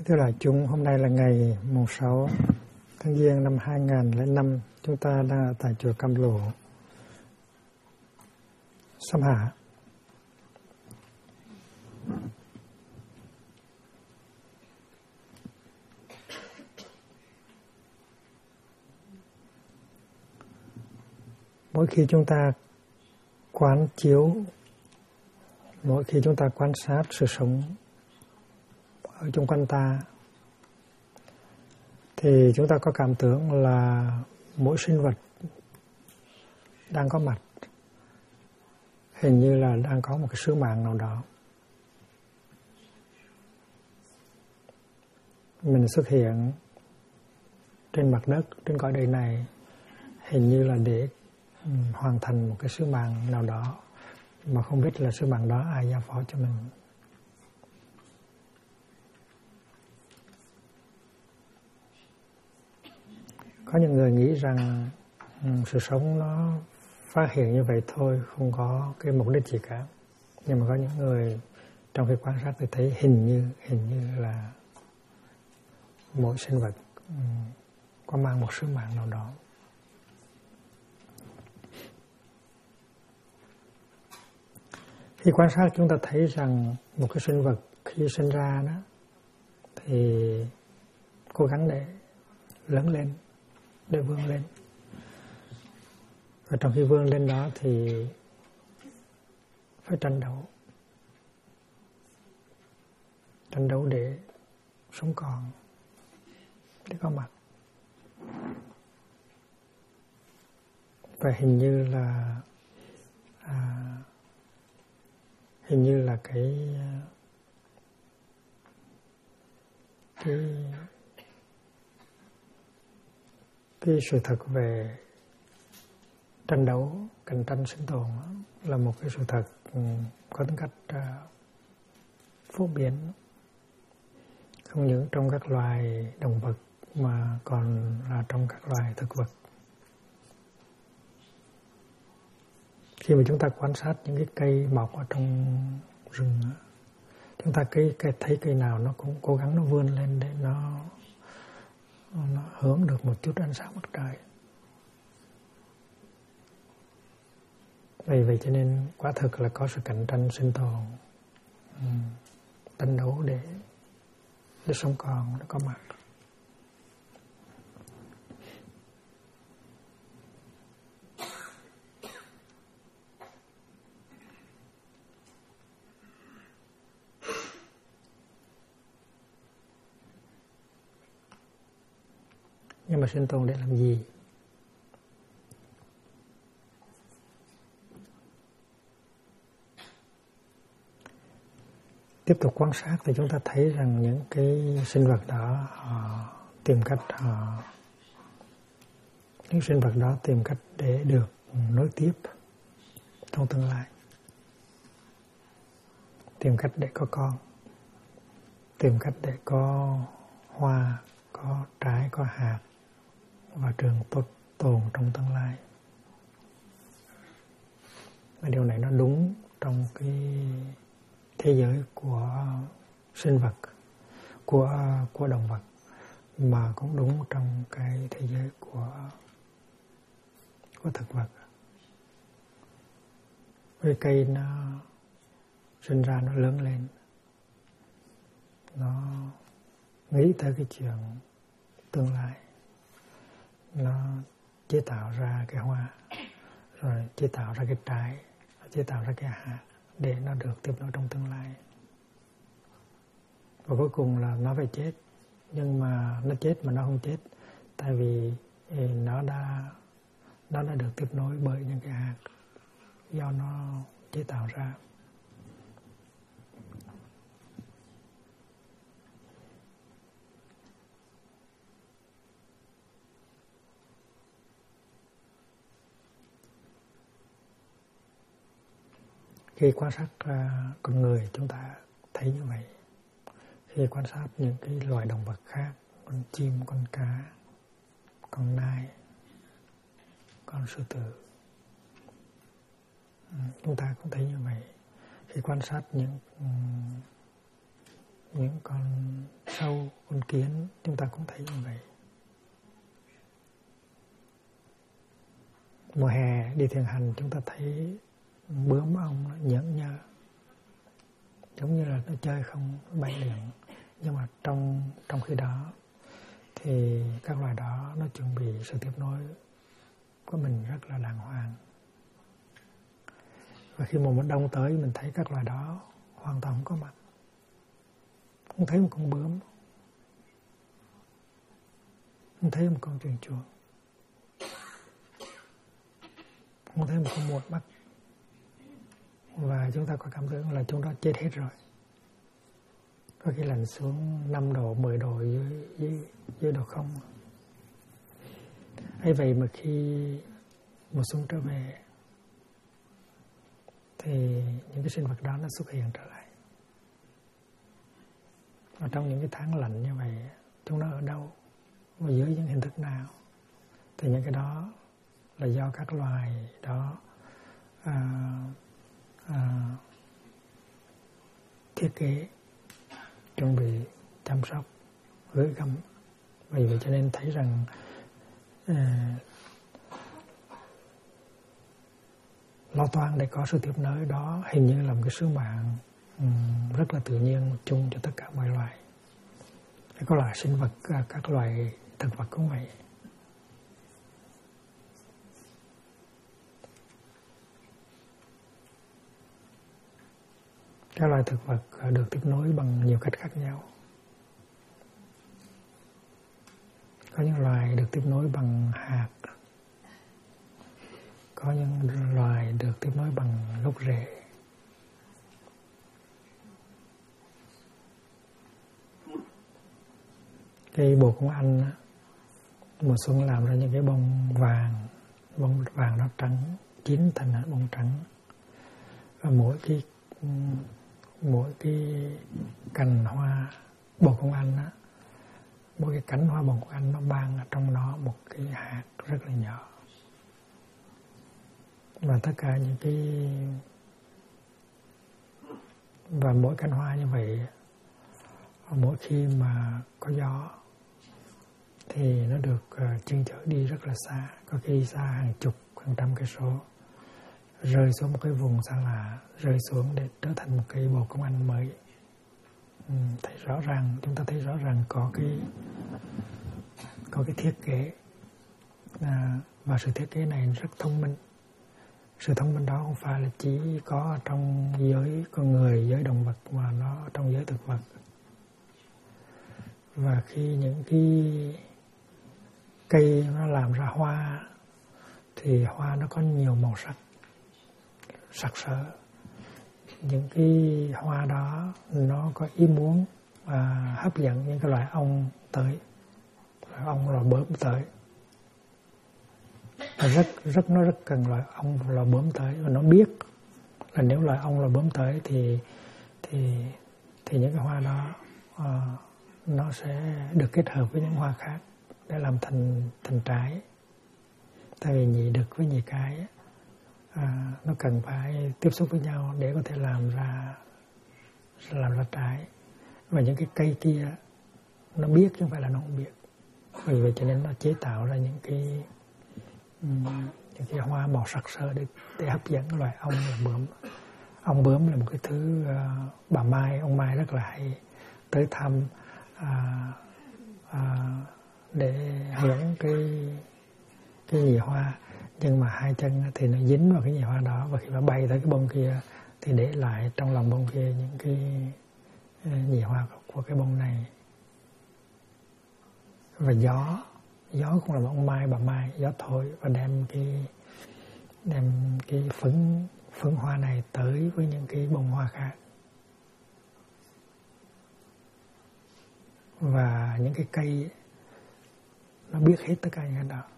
Thưa đại chúng, hôm nay là ngày mùng 6 tháng Giêng năm 2005. Chúng ta đang ở tại chùa Cam Lộ, Sam Hạ. Mỗi khi chúng ta quán chiếu, mỗi khi chúng ta quan sát sự sống ở chung quanh ta, thì chúng ta có cảm tưởng là mỗi sinh vật đang có mặt, hình như là đang có một cái sứ mạng nào đó. Mình xuất hiện trên mặt đất, trên cõi đời này, hình như là để hoàn thành một cái sứ mạng nào đó, mà không biết là sứ mạng đó ai giao phó cho mình. Có những người nghĩ rằng sự sống nó phát hiện như vậy thôi, không có cái mục đích gì cả. Nhưng mà có những người trong khi quan sát thì thấy hình như là mỗi sinh vật có mang một sứ mạng nào đó. Khi quan sát chúng ta thấy rằng một cái sinh vật khi sinh ra đó thì cố gắng để lớn lên, để vươn lên. Và trong khi vươn lên đó thì phải tranh đấu để sống còn, để có mặt. Và hình như là cái sự thật về tranh đấu, cạnh tranh sinh tồn là một cái sự thật có tính cách phổ biến, không những trong các loài động vật mà còn là trong các loài thực vật. Khi mà chúng ta quan sát những cái cây mọc ở trong rừng, chúng ta thấy cây nào nó cũng cố gắng nó vươn lên để nó hưởng được một chút ánh sáng mặt trời. Vậy cho nên quả thực là có sự cạnh tranh sinh tồn, tranh đấu để sống còn, để có mặt. Nhưng mà sinh tồn để làm gì? Tiếp tục quan sát thì chúng ta thấy rằng những cái sinh vật đó những sinh vật đó tìm cách để được nối tiếp trong tương lai, tìm cách để có con, tìm cách để có hoa, có trái, có hạt và trường tốt tồn trong tương lai. Và điều này nó đúng trong cái thế giới của sinh vật, của động vật, mà cũng đúng trong cái thế giới của thực vật. Cái cây nó sinh ra, nó lớn lên, nó nghĩ tới cái chuyện tương lai, nó chế tạo ra cái hoa, rồi chế tạo ra cái trái, chế tạo ra cái hạt để nó được tiếp nối trong tương lai. Và cuối cùng là nó phải chết, nhưng mà nó chết mà nó không chết, tại vì nó đã được tiếp nối bởi những cái hạt do nó chế tạo ra. Khi quan sát con người, chúng ta thấy như vậy. Khi quan sát những cái loài động vật khác, con chim, con cá, con nai, con sư tử, chúng ta cũng thấy như vậy. Khi quan sát những con sâu, con kiến, chúng ta cũng thấy như vậy. Mùa hè đi thiền hành chúng ta thấy bướm ong nó nhởn nhơ, giống như là nó chơi không, nó bay lượn. Nhưng mà trong khi đó thì các loài đó nó chuẩn bị sự tiếp nối của mình rất là đàng hoàng. Và khi mùa đông tới mình thấy các loài đó hoàn toàn không có mặt. Không thấy một con bướm, không thấy một con chuồn chuồn, không thấy một con muột mắt. Và chúng ta có cảm tưởng là chúng đó chết hết rồi. Có khi lặn xuống 5 độ, 10 độ dưới độ không. Ấy vậy mà khi mùa xuân trở về thì những cái sinh vật đó nó xuất hiện trở lại. Và trong những cái tháng lạnh như vậy, chúng nó ở đâu và dưới những hình thức nào, thì những cái đó là do các loài đó thiết kế, chuẩn bị, chăm sóc, gửi gắm. Vì vậy cho nên thấy rằng lo toan để có sự tiếp nối đó hình như là một cái sứ mạng rất là tự nhiên chung cho tất cả mọi loài. Các loài sinh vật, các loài thực vật cũng vậy. Các loài thực vật được tiếp nối bằng nhiều cách khác nhau. Có những loài được tiếp nối bằng hạt, có những loài được tiếp nối bằng gốc rễ. Cây bồ công anh mùa xuân làm ra những cái bông vàng nó trắng, chín thành bông trắng. Và mỗi cái cành hoa bồ công anh á, mỗi cái cánh hoa bồ công anh nó mang ở trong nó một cái hạt rất là nhỏ. Và tất cả những cái, và mỗi cánh hoa như vậy, mỗi khi mà có gió thì nó được chuyên chở đi rất là xa, có khi xa hàng chục, hàng trăm cây số, rơi xuống một cái vùng xa lạ, rơi xuống để trở thành một cây bồ công anh mới. Thấy rõ ràng, chúng ta thấy rõ ràng có cái thiết kế, và sự thiết kế này rất thông minh. Sự thông minh đó không phải là chỉ có trong giới con người, giới động vật, mà nó trong giới thực vật. Và khi những cái cây nó làm ra hoa thì hoa nó có nhiều màu sắc sặc sỡ. Những cái hoa đó nó có ý muốn hấp dẫn những cái loài ong tới, loài ong, loài bướm tới. Và nó rất cần loài ong, loài bướm tới, và nó biết là nếu loài ong, loài bướm tới thì những cái hoa đó nó sẽ được kết hợp với những hoa khác để làm thành trái. Tại vì nhị đực với nhị cái nó cần phải tiếp xúc với nhau để có thể làm ra trái. Và những cái cây kia nó biết chứ không phải là nó không biết. Vì vậy cho nên nó chế tạo ra những cái hoa màu sặc sỡ để hấp dẫn loài ong và bướm. Ong bướm là một cái thứ bà Mai, ông Mai rất là hay tới thăm để hưởng cái nhị hoa. Nhưng mà hai chân thì nó dính vào cái nhị hoa đó, và khi mà bay tới cái bông kia thì để lại trong lòng bông kia những cái nhị hoa của cái bông này. Và gió cũng là một ông Mai, bà Mai, gió thổi và đem cái phấn hoa này tới với những cái bông hoa khác. Và những cái cây nó biết hết tất cả những cái đó.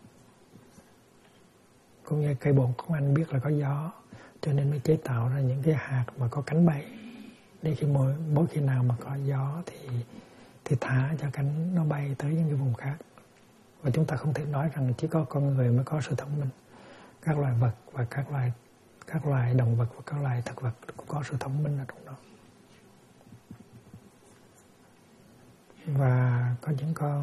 Cũng như cây bồ công anh biết là có gió, cho nên mới chế tạo ra những cái hạt mà có cánh bay, để khi mỗi khi nào mà có gió thì thả cho cánh nó bay tới những cái vùng khác. Và chúng ta không thể nói rằng chỉ có con người mới có sự thông minh. Các loài vật và các loài động vật và các loài thực vật cũng có sự thông minh ở trong đó. Và có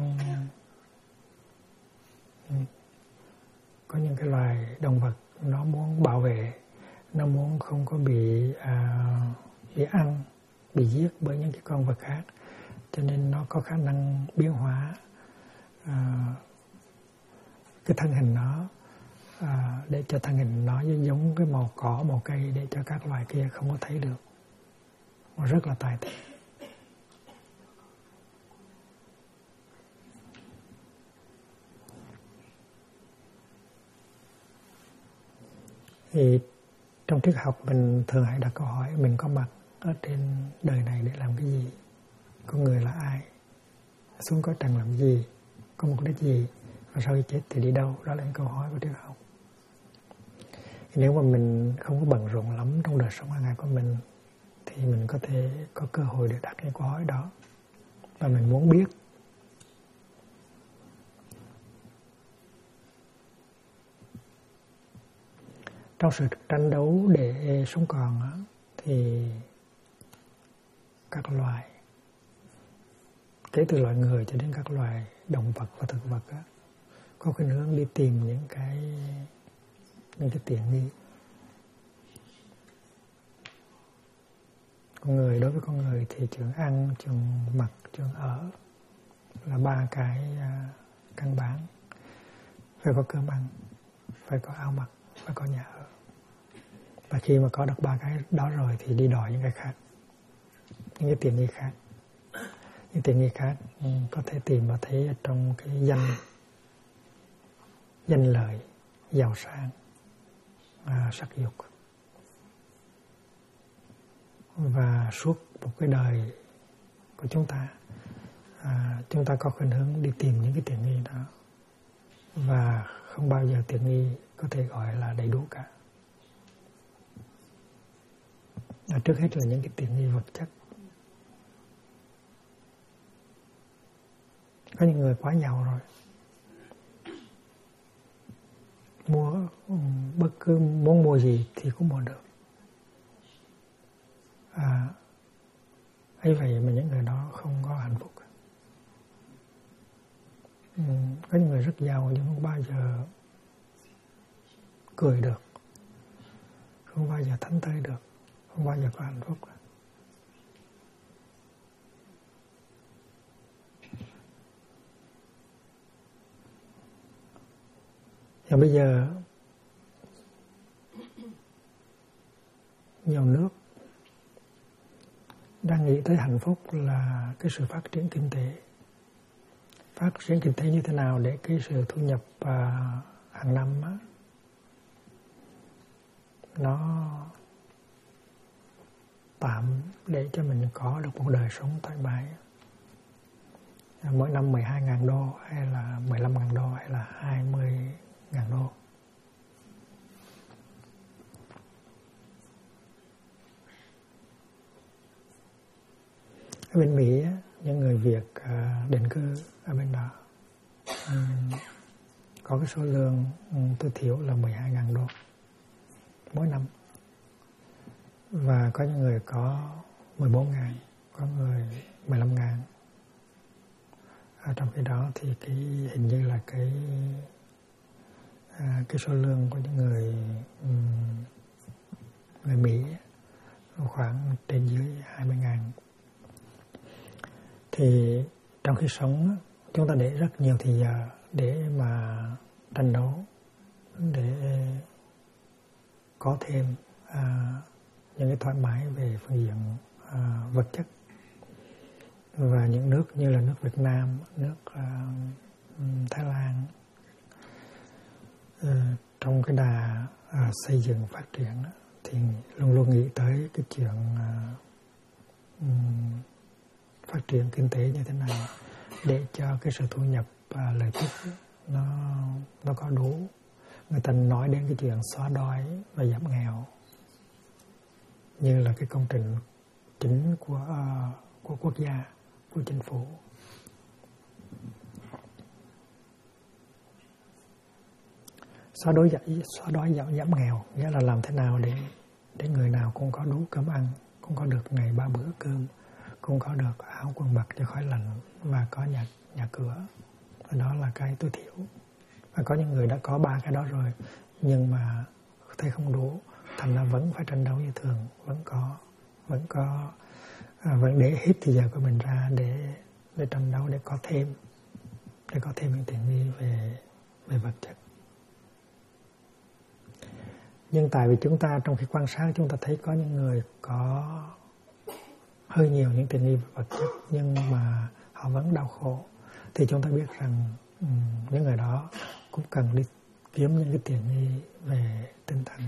những cái loài động vật nó muốn bảo vệ, nó muốn không có bị ăn, bị giết bởi những cái con vật khác, cho nên nó có khả năng biến hóa cái thân hình nó để cho thân hình nó giống cái màu cỏ, màu cây, để cho các loài kia không có thấy được. Nó rất là tài tình. Thì trong triết học mình thường hay đặt câu hỏi mình có mặt ở trên đời này để làm cái gì? Con người là ai? Xuống cõi trần làm gì? Có mục đích gì? Và sau khi chết thì đi đâu? Đó là những câu hỏi của triết học. Nếu mà mình không có bận rộn lắm trong đời sống hàng ngày của mình thì mình có thể có cơ hội để đặt những câu hỏi đó. Và mình muốn biết. Trong sự tranh đấu để sống còn thì các loài, kể từ loài người cho đến các loài động vật và thực vật có khuynh hướng đi tìm những cái tiện nghi. Con người, đối với con người thì chuyện ăn, chuyện mặc, chuyện ở là ba cái căn bản. Phải có cơm ăn, phải có áo mặc, phải có nhà ở. Và khi mà có được ba cái đó rồi thì đi đòi những cái khác, những cái tiện nghi khác. Những tiện nghi khác có thể tìm và thấy ở trong cái danh lợi, giàu sang, sắc dục. Và suốt một cái đời của chúng ta có khuynh hướng đi tìm những cái tiện nghi đó. Và không bao giờ tiện nghi có thể gọi là đầy đủ cả. Trước hết là những cái tiện nghi vật chất. Có những người quá giàu rồi, mua bất cứ muốn mua gì thì cũng mua được. Ấy vậy mà những người đó không có hạnh phúc. Có những người rất giàu nhưng không bao giờ cười được, không bao giờ thánh tươi được, không bao giờ có hạnh phúc. Và bây giờ nhiều nước đang nghĩ tới hạnh phúc là cái sự phát triển kinh tế. Phát triển kinh tế như thế nào để cái sự thu nhập hàng năm nó tạm để cho mình có được một đời sống thoải mái. Mỗi năm 12.000 đô hay là 15.000 đô hay là 20.000 đô. Ở bên Mỹ, những người Việt định cư ở bên đó có cái số lương tối thiểu là 12.000 đô mỗi năm. Và có những người có 14.000, có người 15.000. Trong khi đó thì cái hình như là cái số lương của những người Mỹ khoảng trên dưới 20.000. Thì trong khi sống chúng ta để rất nhiều thời giờ để mà tranh đấu, để có thêm những cái thoải mái về phương diện vật chất. Và những nước như là nước Việt Nam, nước Thái Lan trong cái đà xây dựng phát triển thì luôn luôn nghĩ tới cái chuyện phát triển kinh tế như thế nào để cho cái sự thu nhập lợi tức nó có đủ. Người ta nói đến cái chuyện xóa đói và giảm nghèo như là cái công trình chính của quốc gia, của chính phủ. Xóa đói giảm nghèo nghĩa là làm thế nào để người nào cũng có đủ cơm ăn, cũng có được ngày 3 bữa cơm, cũng có được áo quần mặc cho khỏi lạnh và có nhà cửa. Và đó là cái tối thiểu. Và có những người đã có 3 cái đó rồi nhưng mà thấy không đủ, thành ra vẫn phải tranh đấu như thường, vẫn để hết thời giờ của mình ra để tranh đấu, để có thêm những tiện nghi về vật chất. Nhưng tại vì chúng ta trong khi quan sát, chúng ta thấy có những người có hơi nhiều những tiện nghi về vật chất nhưng mà họ vẫn đau khổ, thì chúng ta biết rằng những người đó cũng cần đi kiếm những cái tiện nghi về tinh thần.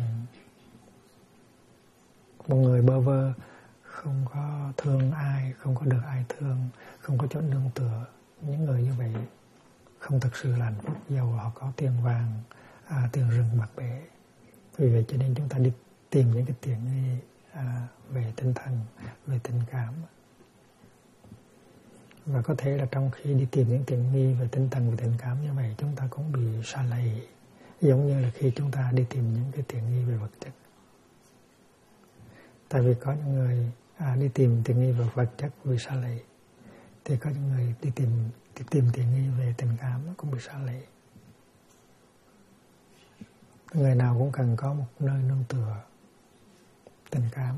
Một người bơ vơ, không có thương ai, không có được ai thương, không có chỗ nương tựa, những người như vậy không thực sự là hạnh phúc, dầu họ có tiền vàng, tiền rừng bạc bể. Vì vậy cho nên chúng ta đi tìm những cái tiện nghi về tinh thần, về tình cảm. Và có thể là trong khi đi tìm những tiện nghi về tinh thần, về tình cảm như vậy, chúng ta cũng bị sa lầy, giống như là khi chúng ta đi tìm những cái tiện nghi về vật chất. Tại vì có những người đi tìm tiện nghi về vật chất bị sa lầy, thì có những người đi tìm tiện nghi về tình cảm cũng bị sa lầy. Người nào cũng cần có một nơi nương tựa tình cảm.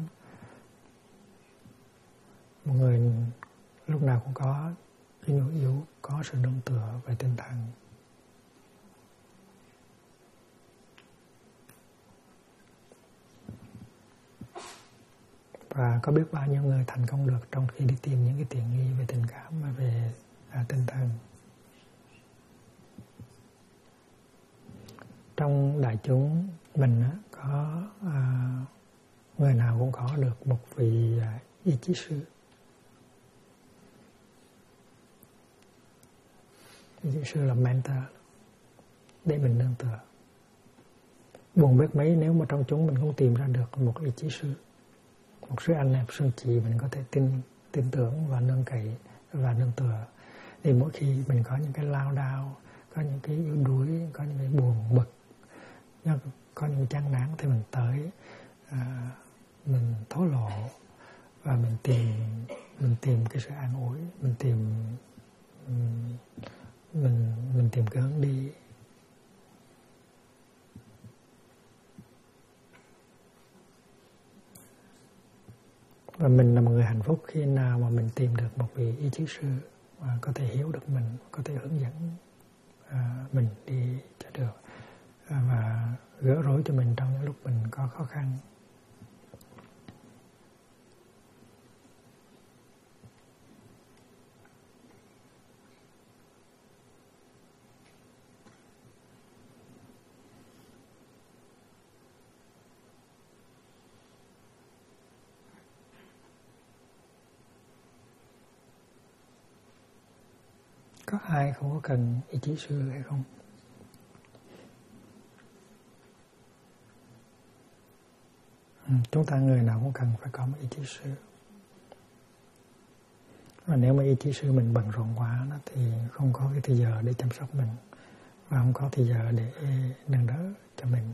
Một người lúc nào cũng có cái nhu yếu, có sự nương tựa về tinh thần. Và có biết bao nhiêu người thành công được trong khi đi tìm những cái tiện nghi về tình cảm và về tinh thần. Trong đại chúng mình có người nào cũng có được một vị ý chí sư. Ý chí sư là mentor để mình nương tựa. Buồn biết mấy nếu mà trong chúng mình không tìm ra được một ý chí sư, một sự anh em sư chị mình có thể tin tưởng và nương cậy và nương tựa. Thì mỗi khi mình có những cái lao đao, có những cái yếu đuối, có những cái buồn bực, có những chán nản, thì mình tới mình thổ lộ và mình tìm cái sự an ủi, mình tìm cái hướng đi. Và mình là một người hạnh phúc khi nào mà mình tìm được một vị ý chí sư mà có thể hiểu được mình, có thể hướng dẫn mình đi cho được và gỡ rối cho mình trong những lúc mình có khó khăn. Có ai không có cần ý chí sư hay không? Chúng ta người nào cũng cần phải có một ý chí sư. Và nếu mà ý chí sư mình bận rộn quá thì không có cái thời giờ để chăm sóc mình và không có thời giờ để nâng đỡ cho mình.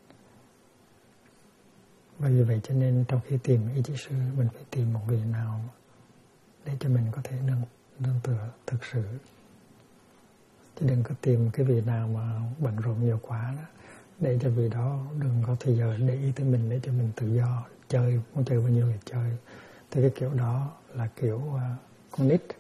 Và vì vậy cho nên trong khi tìm ý chí sư, mình phải tìm một vị nào để cho mình có thể nương tựa thực sự. Chứ đừng có tìm cái vị nào mà bận rộn nhiều quá đó, để cho vị đó đừng có thời giờ để ý tới mình, để cho mình tự do chơi, muốn chơi bao nhiêu thì chơi. Thì cái kiểu đó là kiểu con nít.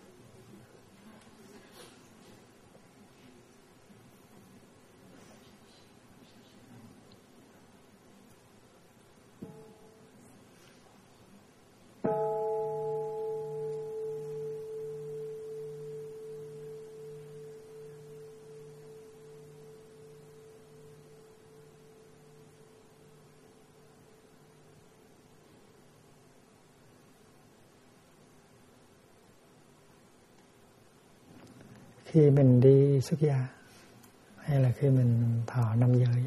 Khi mình đi xuất gia hay là khi mình thọ 5 giới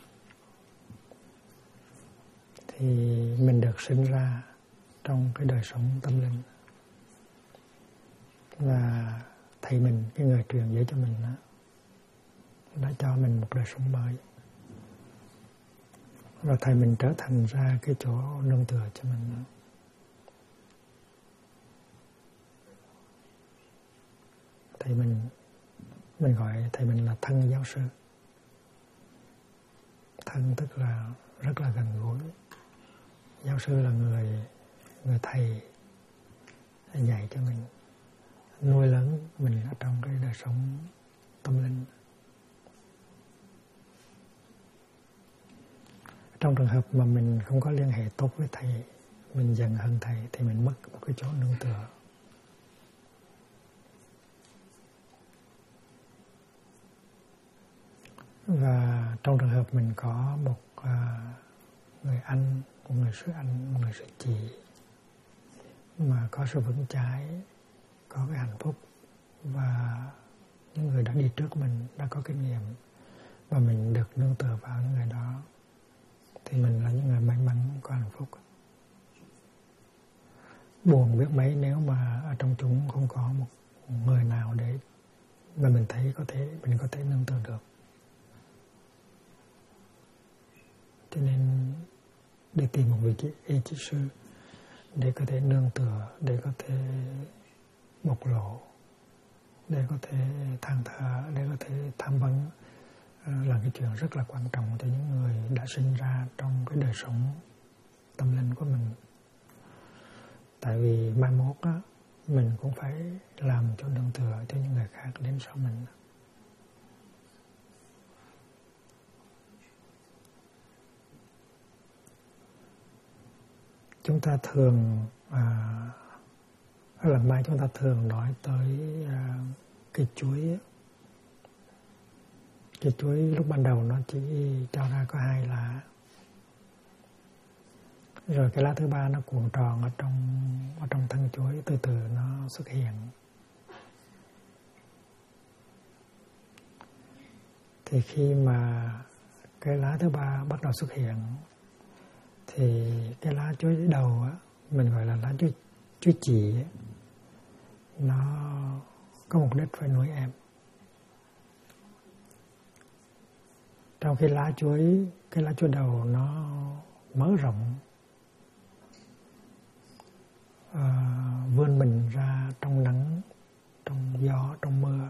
thì mình được sinh ra trong cái đời sống tâm linh. Và thầy mình, cái người truyền dạy cho mình đã cho mình một đời sống mới. Và thầy mình trở thành ra cái chỗ nương tựa cho mình. thì mình gọi thầy mình là thân giáo sư. Thân tức là rất là gần gũi. Giáo sư là người thầy dạy cho mình, nuôi lớn mình ở trong cái đời sống tâm linh. Trong trường hợp mà mình không có liên hệ tốt với thầy, mình giận hờn thầy, thì mình mất một cái chỗ nương tựa. Và trong trường hợp mình có một người anh, một người sư anh, một người sư chị mà có sự vững chãi, có cái hạnh phúc, và những người đã đi trước mình đã có kinh nghiệm, và mình được nương tựa vào những người đó, thì mình là những người may mắn, có hạnh phúc. Buồn biết mấy nếu mà ở trong chúng không có một người nào để mà mình thấy mình có thể nương tựa được. Cho nên để tìm một vị trí sư để có thể nương tựa, để có thể bộc lộ, để có thể than thở, để có thể tham vấn là cái chuyện rất là quan trọng cho những người đã sinh ra trong cái đời sống tâm linh của mình. Tại vì mai mốt á, mình cũng phải làm chỗ nương tựa cho những người khác đến sau mình. Chúng ta thường lần mai chúng ta thường nói tới cây chuối. Cây chuối lúc ban đầu nó chỉ cho ra có 2 lá, rồi cái lá thứ 3 nó cuộn tròn ở trong thân chuối, từ từ nó xuất hiện. Thì khi mà cái lá thứ 3 bắt đầu xuất hiện, thì cái lá chuối đầu á, mình gọi là lá chuối chì, nó có mục đích phải nuôi em. Trong khi cái lá chuối đầu nó mở rộng, vươn mình ra trong nắng, trong gió, trong mưa,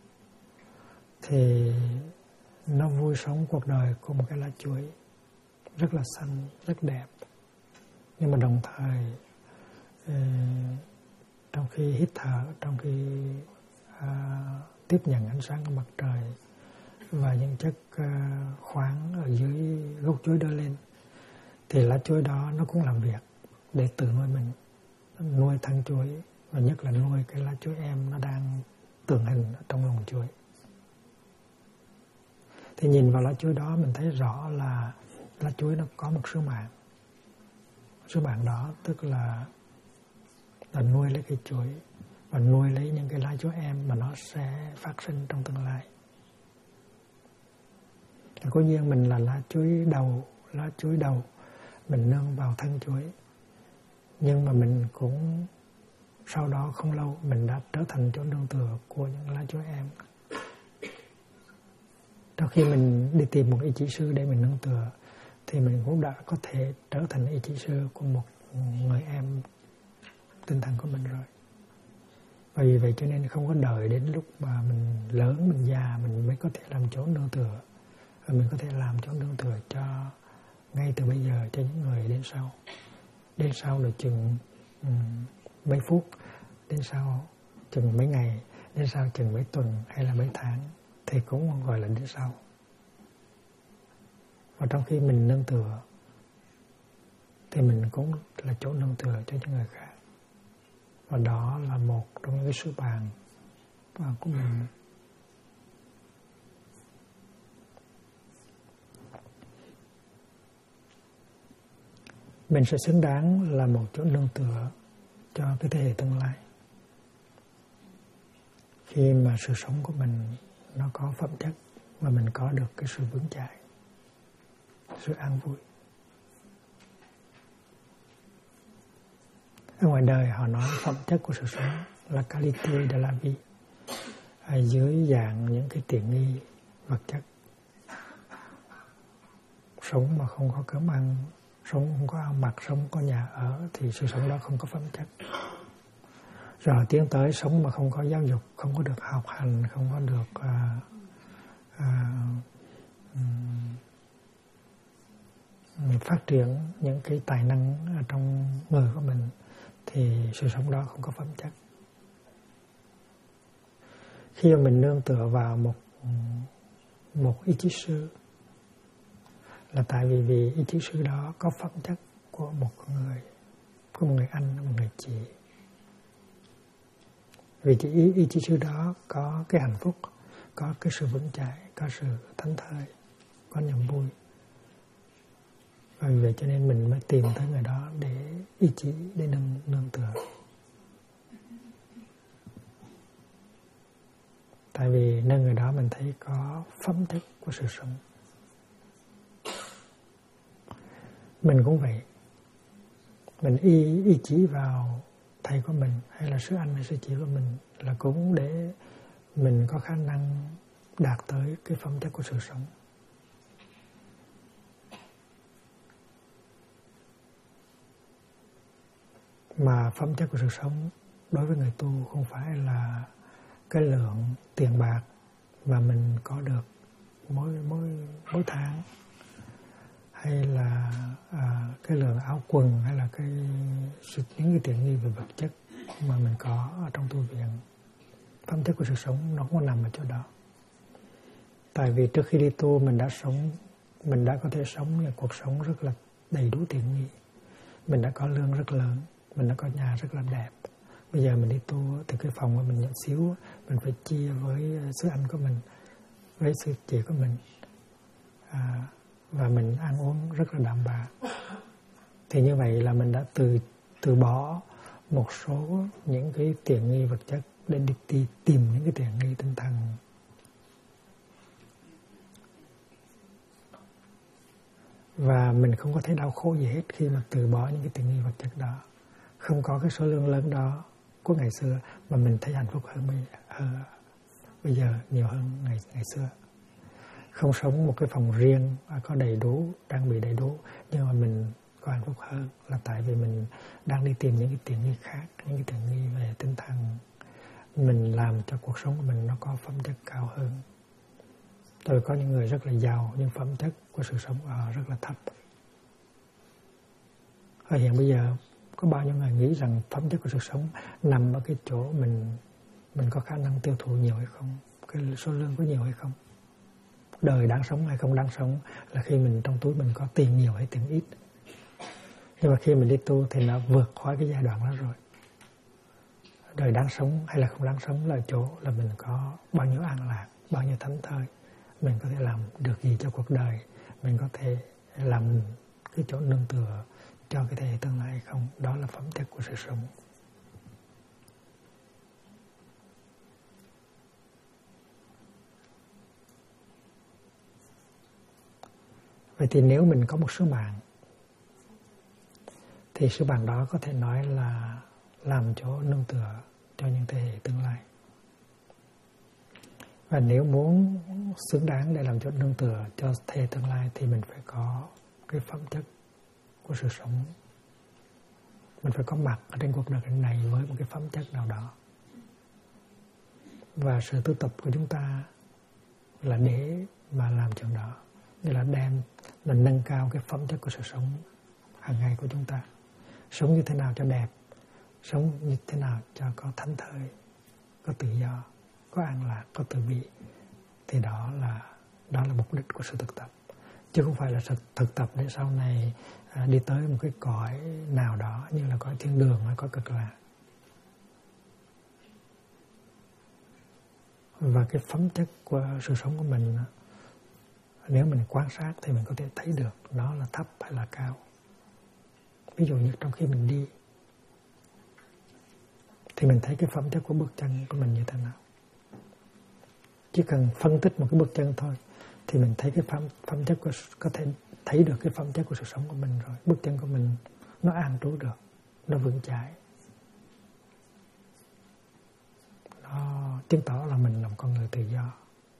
thì nó vui sống cuộc đời của một cái lá chuối rất là xanh, rất đẹp. Nhưng mà đồng thời trong khi hít thở, trong khi tiếp nhận ánh sáng của mặt trời và những chất khoáng ở dưới gốc chuối đó lên, thì lá chuối đó nó cũng làm việc để tự nuôi mình, nuôi thân chuối, và nhất là nuôi cái lá chuối em nó đang tượng hình ở trong lòng chuối. Thì nhìn vào lá chuối đó mình thấy rõ là lá chuối nó có một sứ mạng. Sứ mạng đó tức là nuôi lấy cái chuối và nuôi lấy những cái lá chuối em mà nó sẽ phát sinh trong tương lai. Cố nhiên mình là lá chuối đầu, mình nương vào thân chuối, nhưng mà mình cũng sau đó không lâu mình đã trở thành chỗ nương tựa của những lá chuối em. Trong khi mình đi tìm một ý chỉ sư để mình nương tựa, thì mình cũng đã có thể trở thành ý chỉ sư của một người em tinh thần của mình rồi. Và vì vậy cho nên không có đợi đến lúc mà mình lớn, mình già mình mới có thể làm chỗ nương tựa. Và mình có thể làm chỗ nương tựa cho ngay từ bây giờ cho những người đến sau. Đến sau được chừng mấy phút, đến sau chừng mấy ngày, đến sau chừng mấy tuần hay là mấy tháng, thì cũng gọi là đến sau. Và trong khi mình nương tựa thì mình cũng là chỗ nương tựa cho những người khác. Và đó là một trong những cái sứ mạng của mình. Mình sẽ xứng đáng là một chỗ nương tựa cho cái thế hệ tương lai. Khi mà sự sống của mình nó có phẩm chất và mình có được cái sự vững chãi, sự an vui. Ở ngoài đời họ nói phẩm chất của sự sống là qualité de la vie, dưới dạng những cái tiện nghi vật chất. Sống mà không có cơm ăn, sống không có áo mặc, sống không có nhà ở, thì sự sống đó không có phẩm chất. Rồi tiến tới sống mà không có giáo dục, không có được học hành, không có được phát triển những cái tài năng ở trong người của mình, thì sự sống đó không có phẩm chất. Khi mà mình nương tựa vào một ý chí sư, là tại vì ý chí sư đó có phẩm chất của một người, của một người anh, một người chị. Vì ý chí sư đó có cái hạnh phúc, có cái sự vững chãi, có sự thảnh thơi, có niềm vui. Và vì vậy cho nên mình mới tìm tới người đó để ý chí, để nương tựa. Tại vì nơi người đó mình thấy có phẩm chất của sự sống. Mình cũng vậy. Mình ý chí vào thầy của mình, hay là sư anh hay sư chị của mình, là cũng để mình có khả năng đạt tới cái phẩm chất của sự sống. Mà phẩm chất của sự sống đối với người tu không phải là cái lượng tiền bạc mà mình có được mỗi tháng, hay là cái lượng áo quần, hay là những cái tiện nghi về vật chất mà mình có ở trong tu viện. Phẩm chất của sự sống nó không có nằm ở chỗ đó. Tại vì trước khi đi tu mình đã có thể sống những cuộc sống rất là đầy đủ tiện nghi. Mình đã có lương rất lớn, mình đã có nhà rất là đẹp. Bây giờ mình đi tu thì cái phòng của mình nhỏ xíu, mình phải chia với sư anh của mình, với sư chị của mình, và mình ăn uống rất là đạm bạ. Thì như vậy là mình đã từ bỏ một số những cái tiện nghi vật chất để đi tìm những cái tiện nghi tinh thần. Và mình không có thấy đau khổ gì hết khi mà từ bỏ những cái tiện nghi vật chất đó. Không có cái số lượng lớn đó của ngày xưa, mà mình thấy hạnh phúc hơn bây giờ nhiều hơn ngày xưa. Không sống một cái phòng riêng có đầy đủ, trang bị đầy đủ, nhưng mà mình có hạnh phúc hơn, là tại vì mình đang đi tìm những cái tiện nghi khác, những cái tiện nghi về tinh thần. Mình làm cho cuộc sống của mình nó có phẩm chất cao hơn. Tôi có những người rất là giàu, nhưng phẩm chất của sự sống rất là thấp. Ở hiện bây giờ có bao nhiêu người nghĩ rằng phẩm chất của sự sống nằm ở cái chỗ mình có khả năng tiêu thụ nhiều hay không, cái số lương có nhiều hay không. Đời đáng sống hay không đáng sống là khi mình trong túi mình có tiền nhiều hay tiền ít. Nhưng mà khi mình đi tu thì nó vượt khỏi cái giai đoạn đó rồi. Đời đáng sống hay là không đáng sống là chỗ là mình có bao nhiêu an lạc, bao nhiêu thảnh thơi, mình có thể làm được gì cho cuộc đời, mình có thể làm cái chỗ nương tựa cho cái thế hệ tương lai hay không. Đó là phẩm chất của sự sống. Vậy thì nếu mình có một sứ mạng, thì sứ mạng đó có thể nói là làm chỗ nương tựa cho những thế hệ tương lai. Và nếu muốn xứng đáng để làm chỗ nương tựa cho thế hệ tương lai thì mình phải có cái phẩm chất của sự sống. Mình phải có mặt ở trên cuộc đời này với một cái phẩm chất nào đó. Và sự tu tập của chúng ta là để mà làm chuyện đó, như là nâng cao cái phẩm chất của sự sống hàng ngày của chúng ta. Sống như thế nào cho đẹp, sống như thế nào cho có thảnh thơi, có tự do, có an lạc, có từ bi. Thì đó là mục đích của sự thực tập. Chứ không phải là sự thực tập để sau này đi tới một cái cõi nào đó như là cõi thiên đường hay cõi cực lạc. Và cái phẩm chất của sự sống của mình, nếu mình quan sát thì mình có thể thấy được nó là thấp hay là cao. Ví dụ như trong khi mình đi thì mình thấy cái phẩm chất của bước chân của mình như thế nào. Chỉ cần phân tích một cái bước chân thôi thì mình thấy cái phẩm chất của, có thể thấy được cái phẩm chất của sự sống của mình rồi. Bước chân của mình nó an trú được, nó vững chãi, nó chứng tỏ là mình là một con người tự do.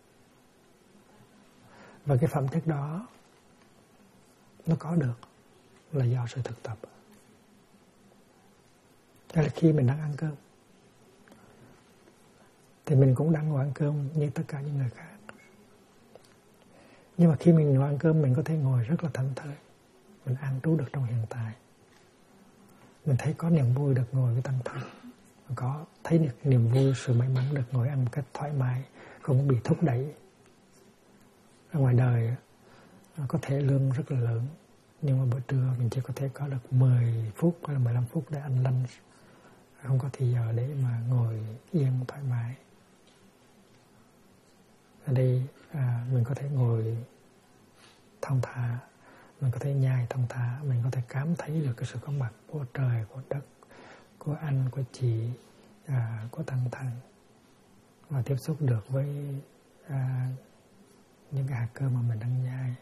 Và cái phẩm chất đó nó có được là do sự thực tập. Đó là khi mình đang ăn cơm, thì mình cũng đang ngồi ăn cơm như tất cả những người khác. Nhưng mà khi mình ngồi ăn cơm, mình có thể ngồi rất là thảnh thơi, mình an trú được trong hiện tại. Mình thấy có niềm vui được ngồi với tăng thân, có thấy được niềm vui, sự may mắn được ngồi ăn một cách thoải mái, không bị thúc đẩy. Ở ngoài đời có thể lương rất là lớn, nhưng mà bữa trưa mình chỉ có thể có được 10 phút hay là 15 phút để ăn lunch, không có thì giờ để mà ngồi yên thoải mái. Ở đây mình có thể ngồi thong thả, mình có thể nhai thong thả, mình có thể cảm thấy được cái sự có mặt của trời, của đất, của anh, của chị, của tăng thân, và tiếp xúc được với những cái hạt cơm mà mình đang nhai.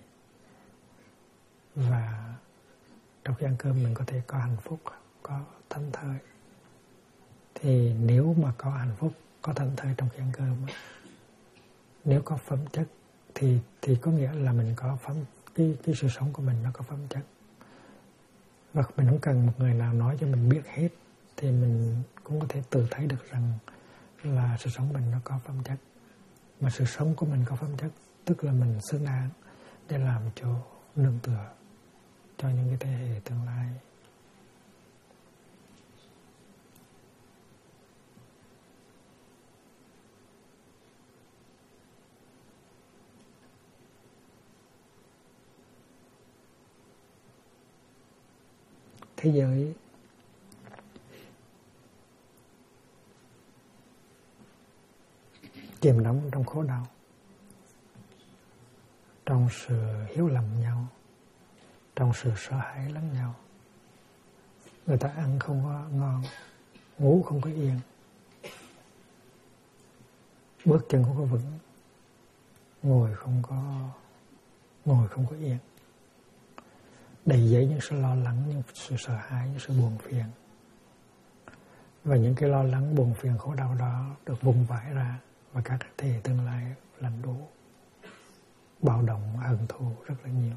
Và trong khi ăn cơm mình có thể có hạnh phúc, có thảnh thơi. Thì nếu mà có hạnh phúc, có thảnh thơi trong khi ăn cơm, nếu có phẩm chất thì có nghĩa là mình có cái sự sống của mình nó có phẩm chất. Và mình không cần một người nào nói cho mình biết hết, thì mình cũng có thể tự thấy được rằng là sự sống mình nó có phẩm chất. Mà sự sống của mình có phẩm chất, tức là mình xứng đáng để làm chỗ nương tựa cho những cái thế hệ tương lai. Thế giới chìm đắm trong khổ đau, trong sự hiểu lầm nhau, trong sự sợ hãi lẫn nhau. Người ta ăn không có ngon, ngủ không có yên, bước chân không có vững, ngồi không có yên, đầy dẫy những sự lo lắng, những sự sợ hãi, những sự buồn phiền. Và những cái lo lắng, buồn phiền, khổ đau đó được vung vãi ra, và các thế hệ tương lai lành đổ, bạo động, hận thù rất là nhiều.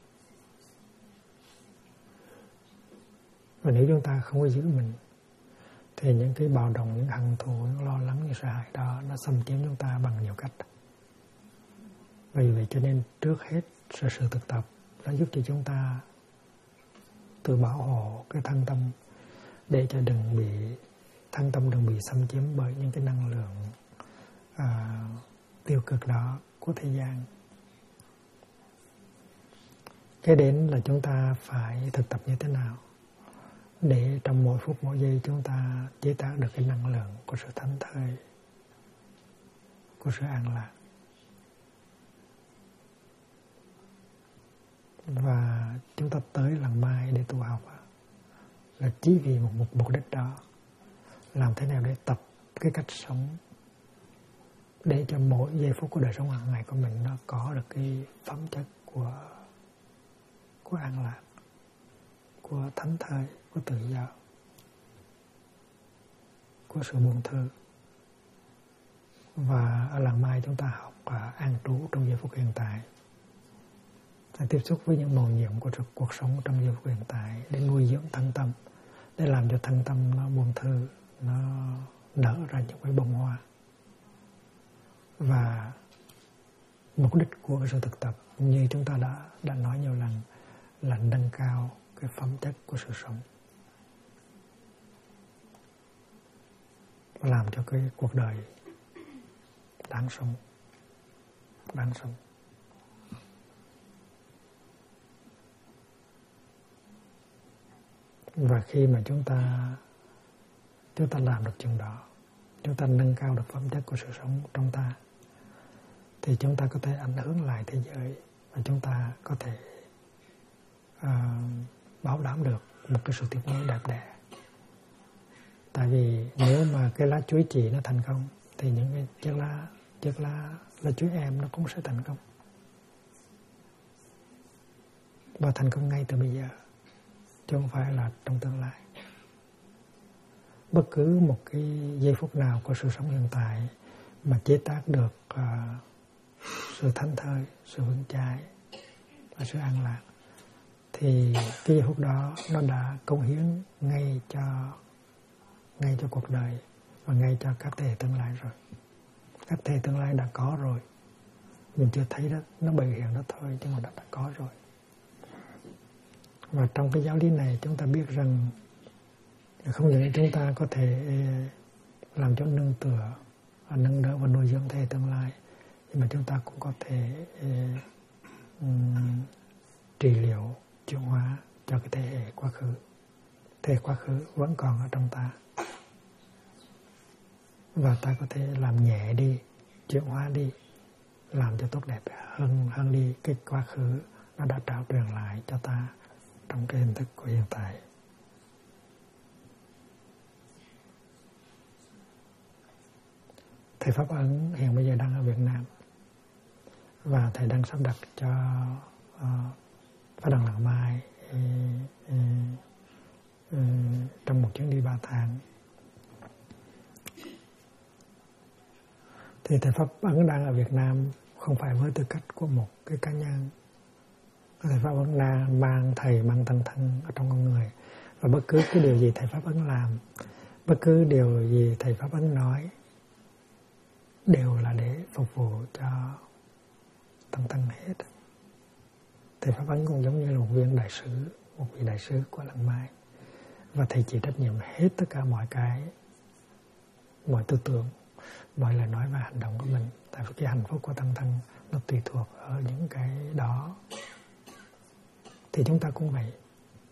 Và nếu chúng ta không có giữ mình, thì những cái bạo động, những hận thù, những lo lắng, những sợ hãi đó nó xâm chiếm chúng ta bằng nhiều cách. Vì vậy cho nên trước hết sự thực tập nó giúp cho chúng ta tự bảo hộ cái thân tâm, để cho thân tâm đừng bị xâm chiếm bởi những cái năng lượng tiêu cực đó của thế gian. Cái đến là chúng ta phải thực tập như thế nào để trong mỗi phút mỗi giây chúng ta chế tạo được cái năng lượng của sự thảnh thơi, của sự an lạc. Và chúng ta tới làng Mai để tu học là chỉ vì một mục đích đó, làm thế nào để tập cái cách sống để cho mỗi giây phút của đời sống hàng ngày của mình nó có được cái phẩm chất của an lạc, của thảnh thơi, của tự do, của sự buông thư. Và ở làng Mai chúng ta học an trú trong giây phút hiện tại, tiếp xúc với những mầu nhiệm của cuộc sống trong giây phút hiện tại, để nuôi dưỡng thân tâm, để làm cho thân tâm nó buông thư, nó nở ra những cái bông hoa. Và mục đích của sự thực tập như chúng ta đã nói nhiều lần là nâng cao cái phẩm chất của sự sống, và làm cho cái cuộc đời đáng sống. Và khi mà chúng ta làm được chừng đó, chúng ta nâng cao được phẩm chất của sự sống trong ta, thì chúng ta có thể ảnh hưởng lại thế giới, và chúng ta có thể bảo đảm được một cái sự tiếp nối đẹp đẽ. Tại vì nếu mà cái lá chuối chì nó thành công, thì những cái chiếc lá chuối em nó cũng sẽ thành công, và thành công ngay từ bây giờ, chứ không phải là trong tương lai. Bất cứ một cái giây phút nào của sự sống hiện tại mà chế tác được sự thảnh thơi, sự vững chãi và sự an lạc, thì cái giây phút đó nó đã cống hiến ngay cho cuộc đời và ngay cho các thế hệ tương lai rồi. các thế hệ tương lai đã có rồi, mình chưa thấy đó, nó bày hiện đó thôi, nhưng mà đã có rồi. Và trong cái giáo lý này chúng ta biết rằng không những chúng ta có thể làm cho nương tựa, nâng đỡ và nuôi dưỡng thế hệ tương lai, nhưng mà chúng ta cũng có thể trị liệu, chuyển hóa cho cái thế hệ quá khứ. Thế hệ quá khứ vẫn còn ở trong ta, và ta có thể làm nhẹ đi, chuyển hóa đi, làm cho tốt đẹp hơn đi cái quá khứ nó đã trao truyền lại cho ta trong cái hình thức của hiện tại. Thầy Pháp Ấn hiện bây giờ đang ở Việt Nam, và thầy đang sắp đặt cho Pháp Đàn Lạng Mai trong một chuyến đi 3 tháng. Thì thầy Pháp Ấn đang ở Việt Nam không phải với tư cách của một cái cá nhân. Thầy Pháp Ấn đang mang thầy, mang tăng thân ở trong con người, và bất cứ cái điều gì thầy Pháp Ấn làm, bất cứ điều gì thầy Pháp Ấn nói đều là để phục vụ cho tăng thân hết. Thầy Pháp Ấn cũng giống như là một viên đại sứ, một vị đại sứ của Lạng Mai, và thầy chịu trách nhiệm hết tất cả mọi cái, mọi tư tưởng, mọi lời nói và hành động của mình. Tại vì cái hạnh phúc của tăng thân nó tùy thuộc ở những cái đó. Thì chúng ta cũng vậy.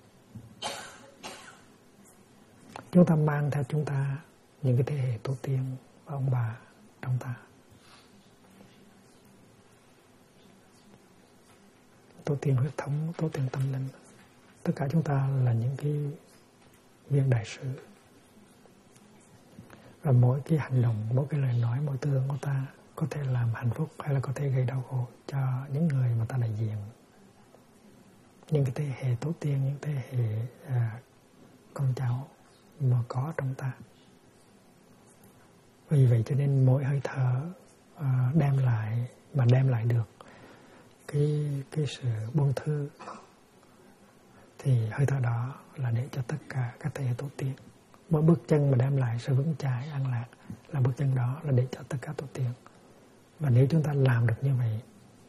Chúng ta mang theo chúng ta những cái thế hệ tổ tiên và ông bà trong ta. Tổ tiên huyết thống, tổ tiên tâm linh. Tất cả chúng ta là những cái viên đại sứ. Và mỗi cái hành động, mỗi cái lời nói, mỗi tư tưởng của ta có thể làm hạnh phúc hay là có thể gây đau khổ cho những người mà ta đại diện. Những cái thế hệ tổ tiên, những thế hệ con cháu mà có trong ta. Vì vậy cho nên mỗi hơi thở đem lại được cái sự buông thư, thì hơi thở đó là để cho tất cả các thế hệ tổ tiên. Mỗi bước chân mà đem lại sự vững chãi, an lạc là bước chân đó là để cho tất cả tổ tiên. Và nếu chúng ta làm được như vậy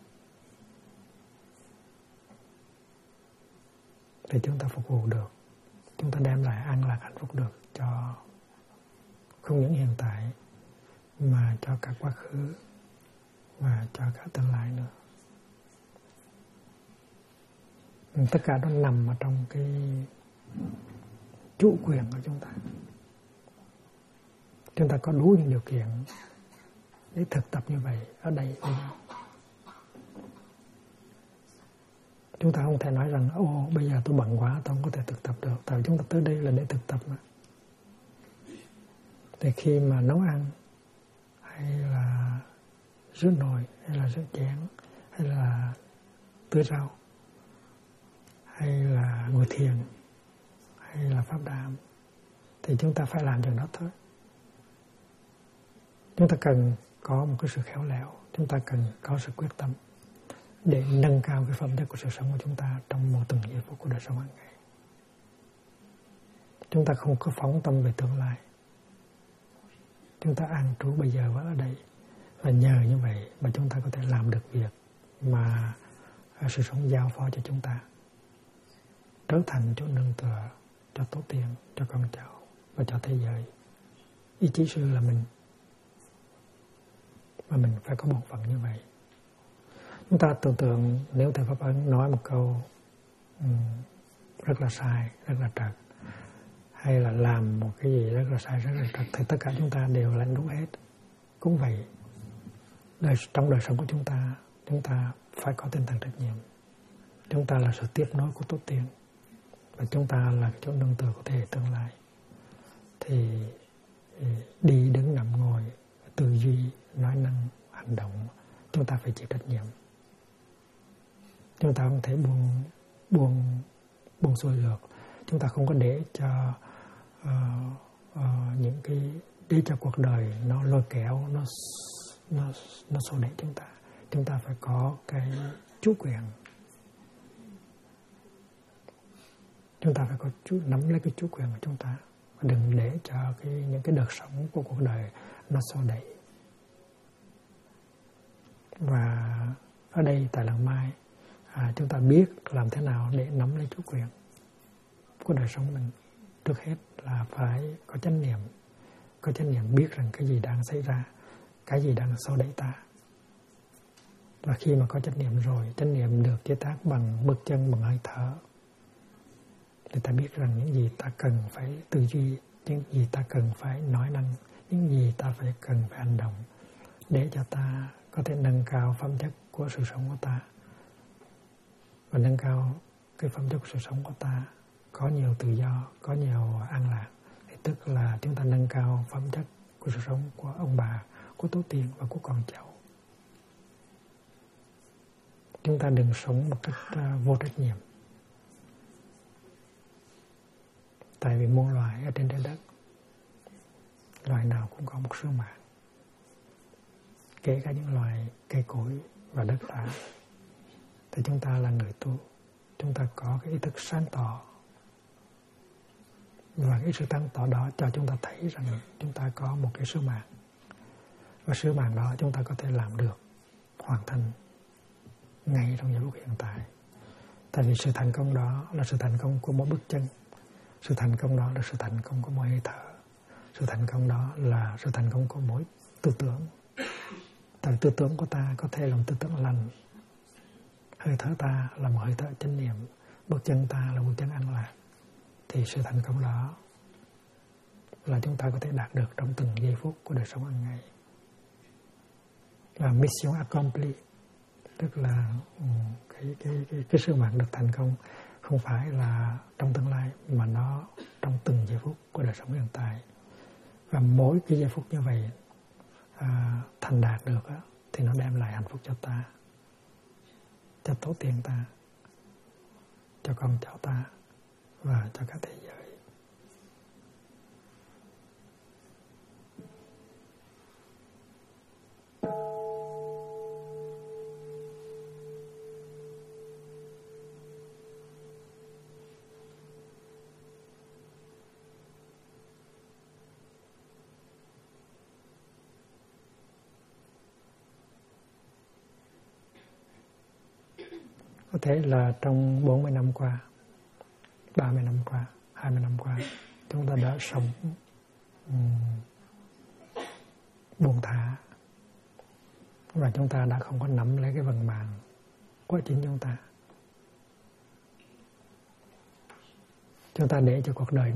thì chúng ta phục vụ được, chúng ta đem lại an lạc hạnh phúc được cho không những hiện tại mà cho cả quá khứ và cho cả tương lai nữa. Tất cả nó nằm ở trong cái chủ quyền của chúng ta. Chúng ta có đủ những điều kiện để thực tập như vậy ở đây. Chúng ta không thể nói rằng bây giờ tôi bận quá, tôi không có thể thực tập được. Tại vì chúng ta tới đây là để thực tập mà. Thì khi mà nấu ăn, hay là rửa nồi, hay là rửa chén, hay là tưới rau, hay là ngồi thiền, hay là pháp đàm, thì chúng ta phải làm chuyện đó thôi. Chúng ta cần có một cái sự khéo léo, chúng ta cần có sự quyết tâm để nâng cao cái phẩm chất của sự sống của chúng ta trong một từng giây phút của đời sống hàng ngày. Chúng ta không có phóng tâm về tương lai. Chúng ta an trú bây giờ và ở đây. Và nhờ như vậy mà chúng ta có thể làm được việc mà sự sống giao phó cho chúng ta, trở thành chỗ nương tựa cho tổ tiên, cho con cháu và cho thế giới. Ý chí sư là mình, mà mình phải có bổn phận như vậy. Chúng ta tưởng tượng nếu thầy Pháp Ấn nói một câu rất là sai, rất là trật, hay là làm một cái gì rất là sai, rất là trật, thì tất cả chúng ta đều lãnh đủ hết. Cũng vậy, trong đời sống của chúng ta phải có tinh thần trách nhiệm. Chúng ta là sự tiếp nối của tổ tiên, và chúng ta là cái chỗ nương tựa của thế hệ tương lai. Thì đi đứng nằm ngồi, tư duy, nói năng, hành động, chúng ta phải chịu trách nhiệm. Chúng ta không thể buông xuôi được. Chúng ta không có để cho những cái để cho cuộc đời nó lôi kéo, nó xô đẩy chúng ta. Chúng ta phải có cái chủ quyền. Chúng ta phải có nắm lấy cái chủ quyền của chúng ta, và đừng để cho những cái đợt sống của cuộc đời nó xô đẩy. Và ở đây tại Làng Mai, chúng ta biết làm thế nào để nắm lấy chủ quyền của đời sống mình. Trước hết là phải có chánh niệm. Có chánh niệm biết rằng cái gì đang xảy ra, cái gì đang xô đẩy ta. Và khi mà có chánh niệm rồi, chánh niệm được chế tác bằng bước chân, bằng hơi thở, thì ta biết rằng những gì ta cần phải tư duy, những gì ta cần phải nói năng, những gì ta cần phải hành động để cho ta có thể nâng cao phẩm chất của sự sống của ta. Và nâng cao cái phẩm chất của sự sống của ta có nhiều tự do, có nhiều an lạc, thì tức là chúng ta nâng cao phẩm chất của sự sống của ông bà, của tổ tiên và của con cháu. Chúng ta đừng sống một cách vô trách nhiệm. Tại vì muôn loài ở trên trái đất, loài nào cũng có một sứ mạng, kể cả những loài cây cối và đất đá. Thì chúng ta là người tu, chúng ta có cái ý thức sáng tỏ, và cái sự sáng tỏ đó cho chúng ta thấy rằng chúng ta có một cái sứ mạng, và sứ mạng đó chúng ta có thể làm được, hoàn thành ngay trong giây phút hiện tại. Tại vì sự thành công đó là sự thành công của mỗi bước chân, sự thành công đó là sự thành công của mỗi hơi thở, sự thành công đó là sự thành công của mỗi tư tưởng. Tại tư tưởng của ta có thể là một tư tưởng lành, hơi thở ta là một hơi thở chánh niệm, bước chân ta là bước chân an lạc, thì sự thành công đó là chúng ta có thể đạt được trong từng giây phút của đời sống hàng ngày. Là mission accomplished, tức là cái sứ mạng được thành công không phải là trong tương lai, mà nó trong từng giây phút của đời sống hiện tại. Và mỗi cái giây phút như vậy thành đạt được thì nó đem lại hạnh phúc cho ta, cho tổ tiên ta, cho con cháu ta và cho cả thế giới. Có thể là trong 40 năm qua, 30 năm qua, 20 năm qua, chúng ta đã sống buông thả, và chúng ta đã không có nắm lấy cái vận mạng của chính chúng ta. Chúng ta để cho cuộc đời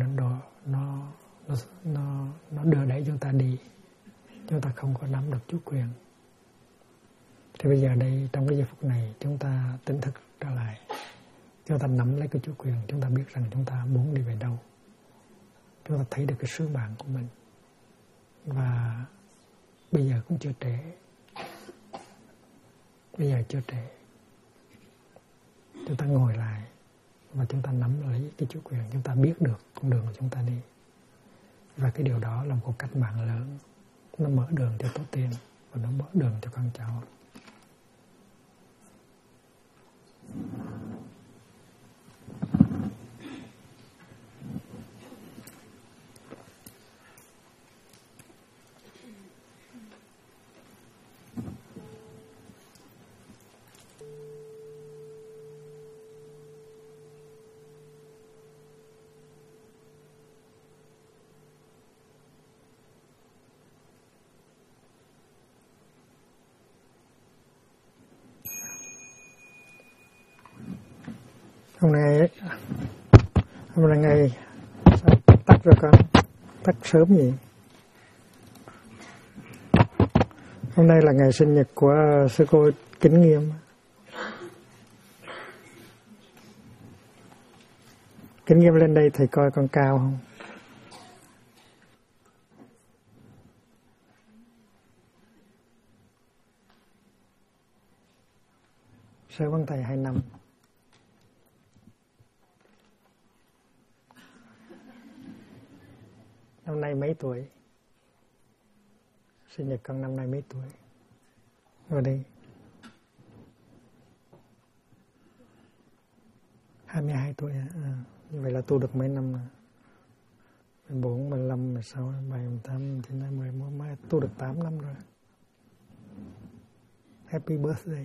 nó đưa đẩy chúng ta đi, chúng ta không có nắm được chủ quyền. Thì bây giờ đây, trong cái giây phút này, chúng ta tỉnh thức trở lại, chúng ta nắm lấy cái chủ quyền, chúng ta biết rằng chúng ta muốn đi về đâu, chúng ta thấy được cái sứ mạng của mình. Và bây giờ cũng chưa trễ, bây giờ chưa trễ. Chúng ta ngồi lại và chúng ta nắm lấy cái chủ quyền, chúng ta biết được con đường của chúng ta đi. Và cái điều đó là một cuộc cách mạng lớn, nó mở đường cho tổ tiên và nó mở đường cho con cháu. Hôm nay ngày tắt rồi con, tắt sớm vậy. Hôm nay là ngày sinh nhật của sư cô Kính Nghiêm. Kính Nghiêm lên đây thầy coi con cao không? Sơ vấn thầy 2 năm. Năm nay mấy tuổi? Sinh nhật con năm nay mấy tuổi? Rồi đi. 22 tuổi hả? Như vậy là tu được mấy năm rồi? 14, 15, 16, 17, 18, 19, 20, 21, tu được 8 năm rồi. Happy birthday.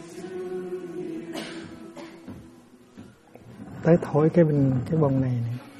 Tới thổi cái bông này